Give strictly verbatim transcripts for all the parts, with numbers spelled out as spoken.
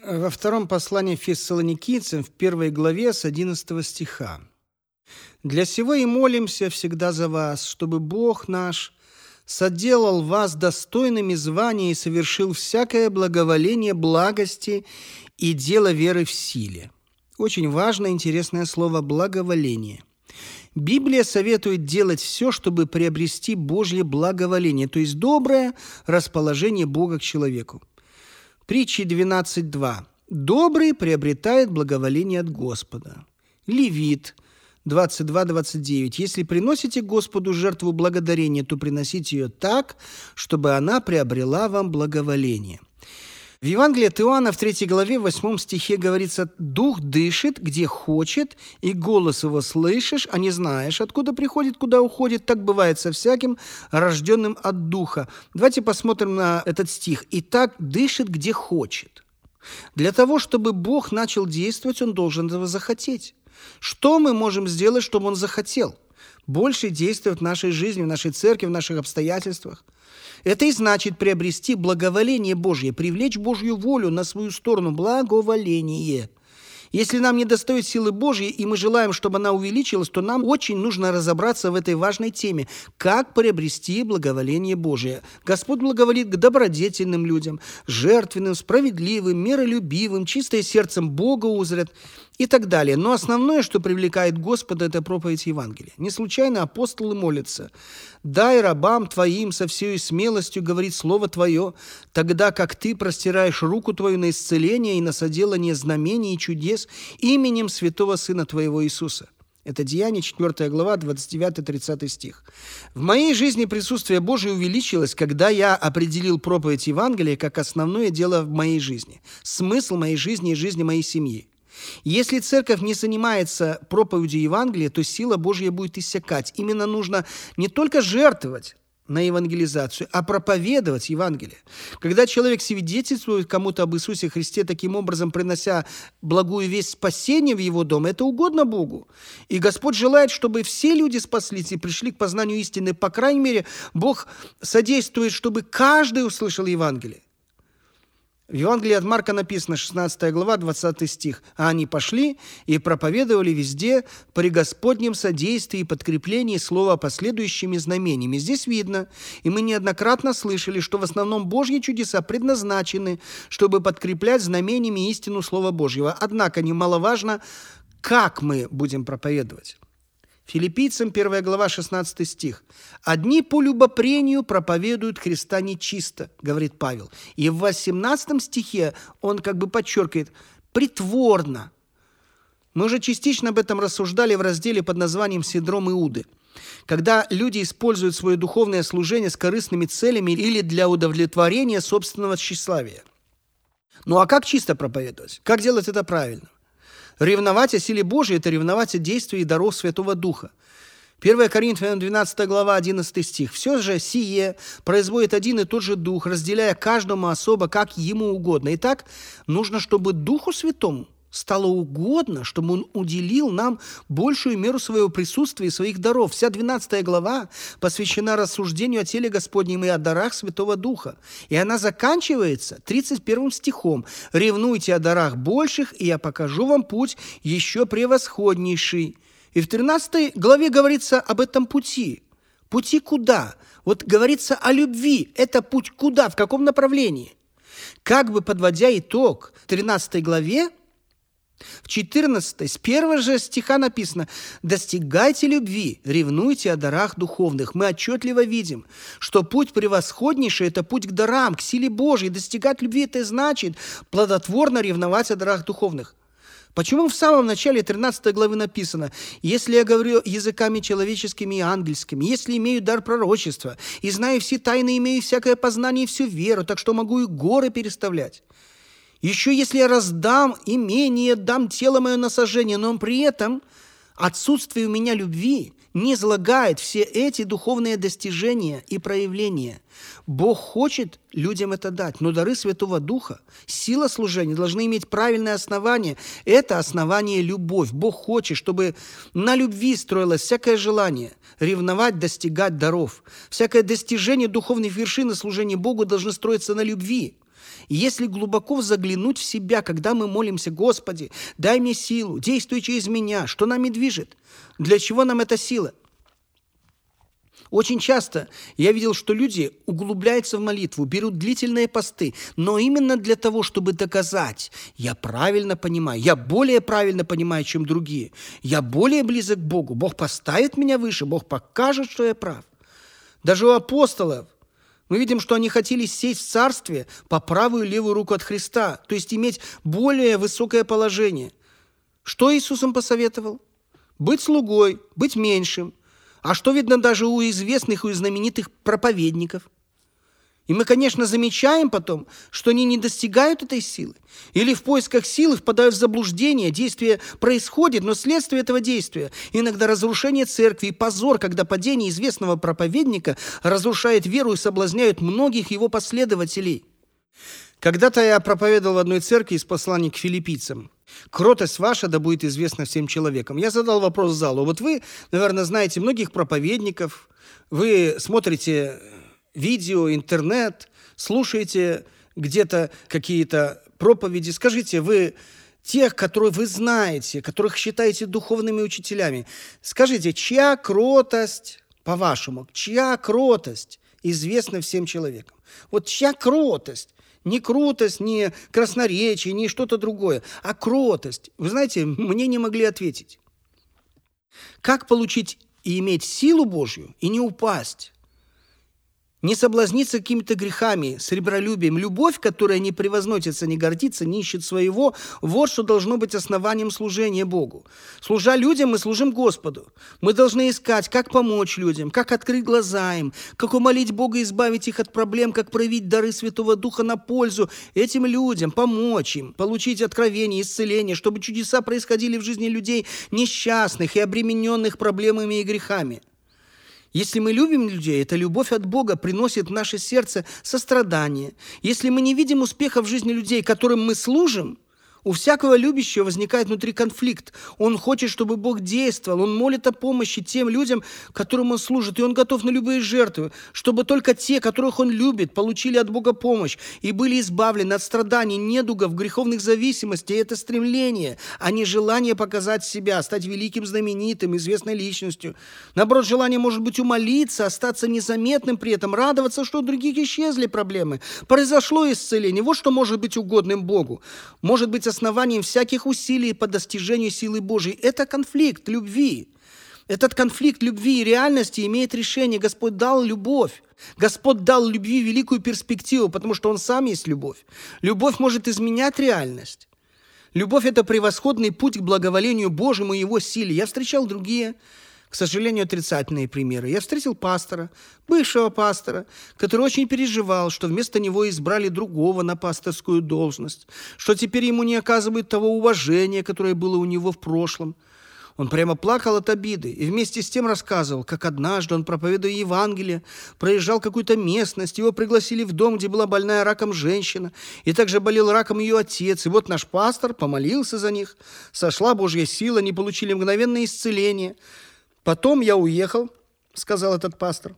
Во втором послании Фессалоникийцам, в первой главе, с одиннадцатого стиха. «Для сего и молимся всегда за вас, чтобы Бог наш соделал вас достойными звания и совершил всякое благоволение благости и дело веры в силе». Очень важное, интересное слово «благоволение». Библия советует делать все, чтобы приобрести Божье благоволение, то есть доброе расположение Бога к человеку. Притчи двенадцать два. «Добрый приобретает благоволение от Господа». Левит двадцать два двадцать девять. «Если приносите Господу жертву благодарения, то приносите ее так, чтобы она приобрела вам благоволение». В Евангелии от Иоанна в третьей главе, в восьмом стихе говорится: «Дух дышит, где хочет, и голос его слышишь, а не знаешь, откуда приходит, куда уходит. Так бывает со всяким, рожденным от Духа». Давайте посмотрим на этот стих. «Итак, дышит, где хочет». Для того, чтобы Бог начал действовать, Он должен этого захотеть. Что мы можем сделать, чтобы Он захотел? Больше действовать в нашей жизни, в нашей церкви, в наших обстоятельствах. Это и значит приобрести благоволение Божье, привлечь Божью волю на свою сторону, благоволение. Если нам недостает силы Божьей, и мы желаем, чтобы она увеличилась, то нам очень нужно разобраться в этой важной теме, как приобрести благоволение Божие. Господь благоволит к добродетельным людям, жертвенным, справедливым, миролюбивым, чистое сердцем Бога узрят и так далее. Но основное, что привлекает Господа, это проповедь Евангелия. Не случайно апостолы молятся: «Дай рабам Твоим со всей смелостью говорить Слово Твое, тогда как Ты простираешь руку Твою на исцеление и на соделание знамений и чудес именем святого Сына Твоего Иисуса». Это Деяния, четвёртая глава, двадцать девятый тридцатый стих. В моей жизни присутствие Божие увеличилось, когда я определил проповедь Евангелия как основное дело в моей жизни, смысл моей жизни и жизни моей семьи. Если церковь не занимается проповедью Евангелия, то сила Божья будет иссякать. Именно нужно не только жертвовать на евангелизацию, а проповедовать Евангелие. Когда человек свидетельствует кому-то об Иисусе Христе, таким образом принося благую весть спасения в его дом, это угодно Богу. И Господь желает, чтобы все люди спаслись и пришли к познанию истины. По крайней мере, Бог содействует, чтобы каждый услышал Евангелие. В Евангелии от Марка написано, шестнадцатая глава, двадцатый стих. «А они пошли и проповедовали везде при Господнем содействии и подкреплении слова последующими знамениями». Здесь видно, и мы неоднократно слышали, что в основном Божьи чудеса предназначены, чтобы подкреплять знамениями истину Слова Божьего. Однако немаловажно, как мы будем проповедовать. Филиппийцам, первая глава, шестнадцатый стих. «Одни по любопрению проповедуют Христа нечисто», говорит Павел. И в восемнадцатом стихе он как бы подчеркивает «притворно». Мы уже частично об этом рассуждали в разделе под названием «Синдром Иуды». Когда люди используют свое духовное служение с корыстными целями или для удовлетворения собственного тщеславия. Ну а как чисто проповедовать? Как делать это правильно? Ревновать о силе Божией – это ревновать о действии и даров Святого Духа. первое Коринфянам, двенадцатая глава, одиннадцатый стих. «Все же сие производит один и тот же Дух, разделяя каждому особо, как ему угодно». Итак, нужно, чтобы Духу Святому стало угодно, чтобы Он уделил нам большую меру своего присутствия и своих даров. Вся двенадцатая глава посвящена рассуждению о теле Господнем и о дарах Святого Духа. И она заканчивается тридцать первым стихом. «Ревнуйте о дарах больших, и я покажу вам путь еще превосходнейший». И в тринадцатой главе говорится об этом пути. Пути куда? Вот говорится о любви. Это путь куда? В каком направлении? Как бы подводя итог тринадцатой главе, в четырнадцатой, с первого же стиха написано: «Достигайте любви, ревнуйте о дарах духовных». Мы отчетливо видим, что путь превосходнейший – это путь к дарам, к силе Божьей. Достигать любви – это значит плодотворно ревновать о дарах духовных. Почему в самом начале тринадцатой главы написано: «Если я говорю языками человеческими и ангельскими, если имею дар пророчества, и знаю все тайны, имею всякое познание и всю веру, так что могу и горы переставлять». Еще если я раздам имение, дам тело мое на сожжение, но при этом отсутствие у меня любви не излагает все эти духовные достижения и проявления. Бог хочет людям это дать, но дары Святого Духа, сила служения должны иметь правильное основание. Это основание – любовь. Бог хочет, чтобы на любви строилось всякое желание ревновать, достигать даров. Всякое достижение духовных вершин и служения Богу должно строиться на любви. И если глубоко заглянуть в себя, когда мы молимся: «Господи, дай мне силу, действуй через меня», что нами движет? Для чего нам эта сила? Очень часто я видел, что люди углубляются в молитву, берут длительные посты, но именно для того, чтобы доказать: я правильно понимаю, я более правильно понимаю, чем другие, я более близок к Богу, Бог поставит меня выше, Бог покажет, что я прав. Даже у апостолов мы видим, что они хотели сесть в царстве по правую и левую руку от Христа, то есть иметь более высокое положение. Что Иисус им посоветовал? Быть слугой, быть меньшим. А что видно даже у известных и у знаменитых проповедников? И мы, конечно, замечаем потом, что они не достигают этой силы. Или в поисках силы впадают в заблуждение, действие происходит, но следствие этого действия иногда разрушение церкви и позор, когда падение известного проповедника разрушает веру и соблазняет многих его последователей. Когда-то я проповедовал в одной церкви из послания к филиппийцам. «Кротость ваша да будет известна всем человекам». Я задал вопрос залу. Вот вы, наверное, знаете многих проповедников, вы смотрите видео, интернет, слушаете где-то какие-то проповеди. Скажите, вы тех, которых вы знаете, которых считаете духовными учителями, скажите, чья кротость, по-вашему, чья кротость известна всем человекам? Вот чья кротость? Не кротость, не красноречие, не что-то другое, а кротость. Вы знаете, мне не могли ответить. Как получить и иметь силу Божью и не упасть? Не соблазниться какими-то грехами, сребролюбием. Любовь, которая не превозносится, не гордится, не ищет своего, вот что должно быть основанием служения Богу. Служа людям, мы служим Господу. Мы должны искать, как помочь людям, как открыть глаза им, как умолить Бога избавить их от проблем, как проявить дары Святого Духа на пользу этим людям, помочь им, получить откровение, исцеление, чтобы чудеса происходили в жизни людей несчастных и обремененных проблемами и грехами. Если мы любим людей, эта любовь от Бога приносит в наше сердце сострадание. Если мы не видим успеха в жизни людей, которым мы служим, у всякого любящего возникает внутри конфликт. Он хочет, чтобы Бог действовал. Он молит о помощи тем людям, которым он служит. И он готов на любые жертвы, чтобы только те, которых он любит, получили от Бога помощь и были избавлены от страданий, недугов, греховных зависимостей. И это стремление, а не желание показать себя, стать великим, знаменитым, известной личностью. Наоборот, желание может быть умолиться, остаться незаметным при этом, радоваться, что у других исчезли проблемы. Произошло исцеление. Вот что может быть угодным Богу. Может быть основанием всяких усилий по достижению силы Божьей. Это конфликт любви. Этот конфликт любви и реальности имеет решение. Господь дал любовь. Господь дал любви великую перспективу, потому что Он сам есть любовь. Любовь может изменять реальность. Любовь – это превосходный путь к благоволению Божьему и Его силе. Я встречал другие, к сожалению, отрицательные примеры. Я встретил пастора, бывшего пастора, который очень переживал, что вместо него избрали другого на пасторскую должность, что теперь ему не оказывают того уважения, которое было у него в прошлом. Он прямо плакал от обиды и вместе с тем рассказывал, как однажды он, проповедуя Евангелие, проезжал какую-то местность, его пригласили в дом, где была больная раком женщина, и также болел раком ее отец. И вот наш пастор помолился за них, сошла Божья сила, они получили мгновенное исцеление. «Потом я уехал», — сказал этот пастор,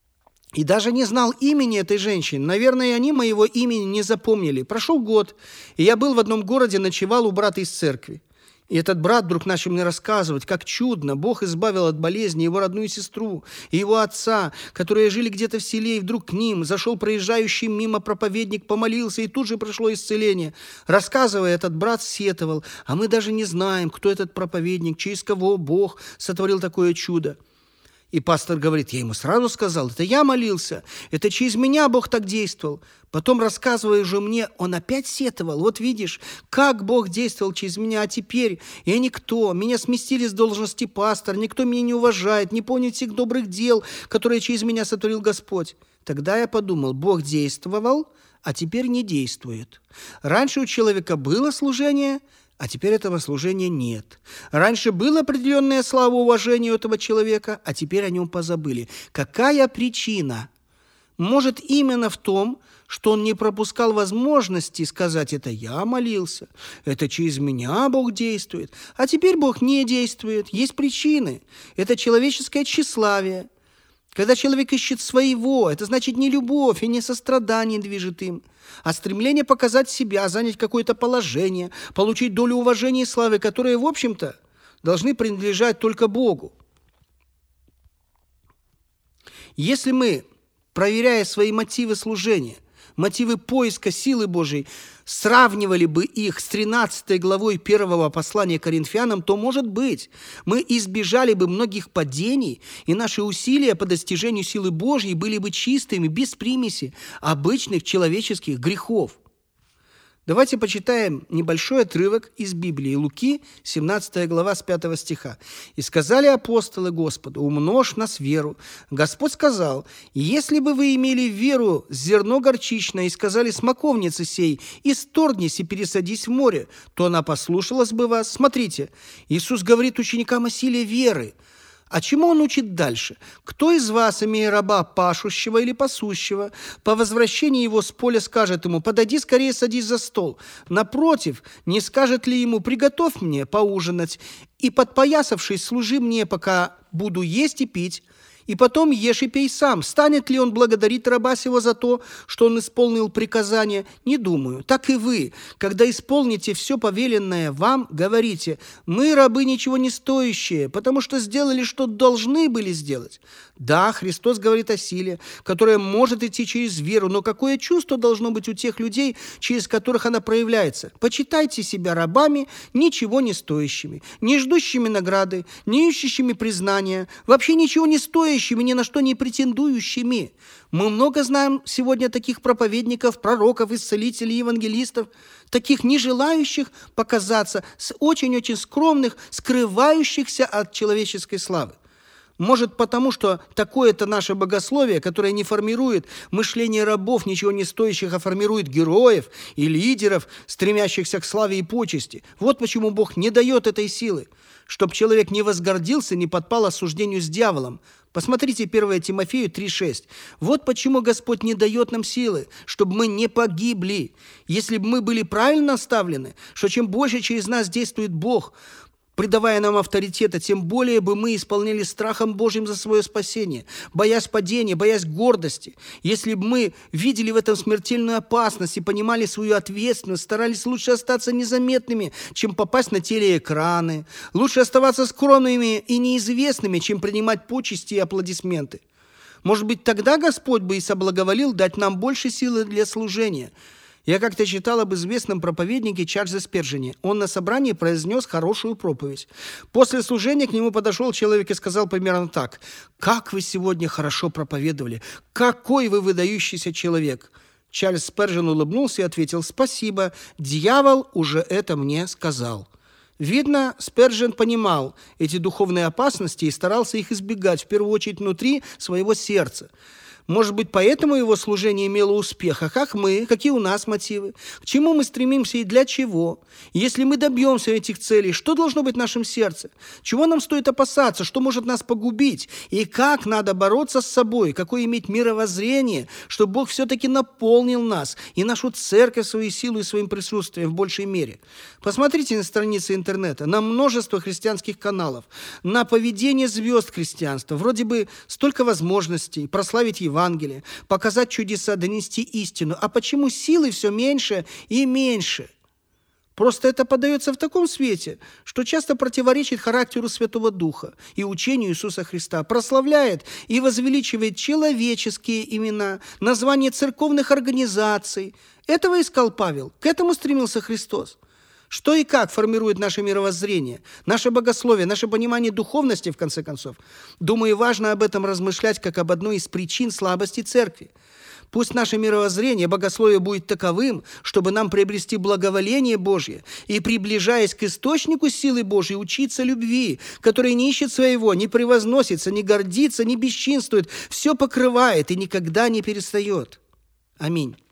и даже не знал имени этой женщины. Наверное, они моего имени не запомнили. Прошел год, и я был в одном городе, ночевал у брата из церкви. И этот брат вдруг начал мне рассказывать, как чудно Бог избавил от болезни его родную сестру и его отца, которые жили где-то в селе, и вдруг к ним зашел проезжающий мимо проповедник, помолился, и тут же пришло исцеление. Рассказывая, этот брат сетовал: а мы даже не знаем, кто этот проповедник, через кого Бог сотворил такое чудо. И пастор говорит: я ему сразу сказал, это я молился, это через меня Бог так действовал. Потом, рассказывая уже мне, он опять сетовал: вот видишь, как Бог действовал через меня, а теперь я никто, меня сместили с должности пастора, никто меня не уважает, не помнит всех добрых дел, которые через меня сотворил Господь. Тогда я подумал: Бог действовал, а теперь не действует. Раньше у человека было служение, а теперь этого служения нет. Раньше было определенное слава и уважение у этого человека, а теперь о нем позабыли. Какая причина? Может, именно в том, что он не пропускал возможности сказать: это я молился, это через меня Бог действует, а теперь Бог не действует. Есть причины. Это человеческое тщеславие. Когда человек ищет своего, это значит не любовь и не сострадание движет им, а стремление показать себя, занять какое-то положение, получить долю уважения и славы, которые, в общем-то, должны принадлежать только Богу. Если мы, проверяя свои мотивы служения, мотивы поиска силы Божией, сравнивали бы их с тринадцатой главой первого послания Коринфянам, то, может быть, мы избежали бы многих падений, и наши усилия по достижению силы Божьей были бы чистыми, без примеси обычных человеческих грехов. Давайте почитаем небольшой отрывок из Библии. Луки, семнадцатая глава, с пятого стиха. «И сказали апостолы Господу: умножь нас веру. Господь сказал: если бы вы имели веру зерно горчичное, и сказали смоковнице сей: исторгнись и пересадись в море, то она послушалась бы вас». Смотрите, Иисус говорит ученикам о силе веры. А чему он учит дальше? «Кто из вас, имея раба пашущего или пасущего, по возвращении его с поля скажет ему: подойди скорее, садись за стол? Напротив, не скажет ли ему: приготовь мне поужинать, и, подпоясавшись, служи мне, пока буду есть и пить? И потом ешь и пей сам. Станет ли он благодарить раба сего за то, что он исполнил приказание? Не думаю. Так и вы, когда исполните все повеленное вам, говорите: мы, рабы, ничего не стоящие, потому что сделали, что должны были сделать». Да, Христос говорит о силе, которая может идти через веру, но какое чувство должно быть у тех людей, через которых она проявляется? Почитайте себя рабами, ничего не стоящими, не ждущими награды, не ищущими признания, вообще ничего не стоящими, ни на что не претендующими. Мы много знаем сегодня таких проповедников, пророков, исцелителей, евангелистов, таких не желающих показаться, с очень-очень скромных, скрывающихся от человеческой славы. Может, потому что такое-то наше богословие, которое не формирует мышление рабов, ничего не стоящих, а формирует героев и лидеров, стремящихся к славе и почести. Вот почему Бог не дает этой силы, чтобы человек не возгордился, не подпал осуждению с дьяволом. Посмотрите первое Тимофею три шесть. Вот почему Господь не дает нам силы, чтобы мы не погибли. Если бы мы были правильно наставлены, что чем больше через нас действует Бог, придавая нам авторитета, тем более бы мы исполняли страхом Божьим за свое спасение, боясь падения, боясь гордости. Если бы мы видели в этом смертельную опасность и понимали свою ответственность, старались лучше остаться незаметными, чем попасть на телеэкраны, лучше оставаться скромными и неизвестными, чем принимать почести и аплодисменты. Может быть, тогда Господь бы и соблаговолил дать нам больше силы для служения. Я как-то читал об известном проповеднике Чарльзе Спержене. Он на собрании произнес хорошую проповедь. После служения к нему подошел человек и сказал примерно так: «Как вы сегодня хорошо проповедовали! Какой вы выдающийся человек!» Чарльз Спержен улыбнулся и ответил: «Спасибо, дьявол уже это мне сказал». Видно, Спержен понимал эти духовные опасности и старался их избегать, в первую очередь внутри своего сердца. Может быть, поэтому его служение имело успех. А как мы? Какие у нас мотивы? К чему мы стремимся и для чего? Если мы добьемся этих целей, что должно быть в нашем сердце? Чего нам стоит опасаться? Что может нас погубить? И как надо бороться с собой? Какое иметь мировоззрение, чтобы Бог все-таки наполнил нас и нашу церковь своей силой и своим присутствием в большей мере? Посмотрите на страницы интернета, на множество христианских каналов, на поведение звезд христианства. Вроде бы столько возможностей прославить Евангелие, Евангелие, показать чудеса, донести истину. А почему силы все меньше и меньше? Просто это подается в таком свете, что часто противоречит характеру Святого Духа и учению Иисуса Христа, прославляет и возвеличивает человеческие имена, названия церковных организаций. Этого искал Павел, к этому стремился Христос. Что и как формирует наше мировоззрение, наше богословие, наше понимание духовности, в конце концов. Думаю, важно об этом размышлять как об одной из причин слабости церкви. Пусть наше мировоззрение, богословие будет таковым, чтобы нам приобрести благоволение Божье и, приближаясь к источнику силы Божьей, учиться любви, которая не ищет своего, не превозносится, не гордится, не бесчинствует, все покрывает и никогда не перестает. Аминь.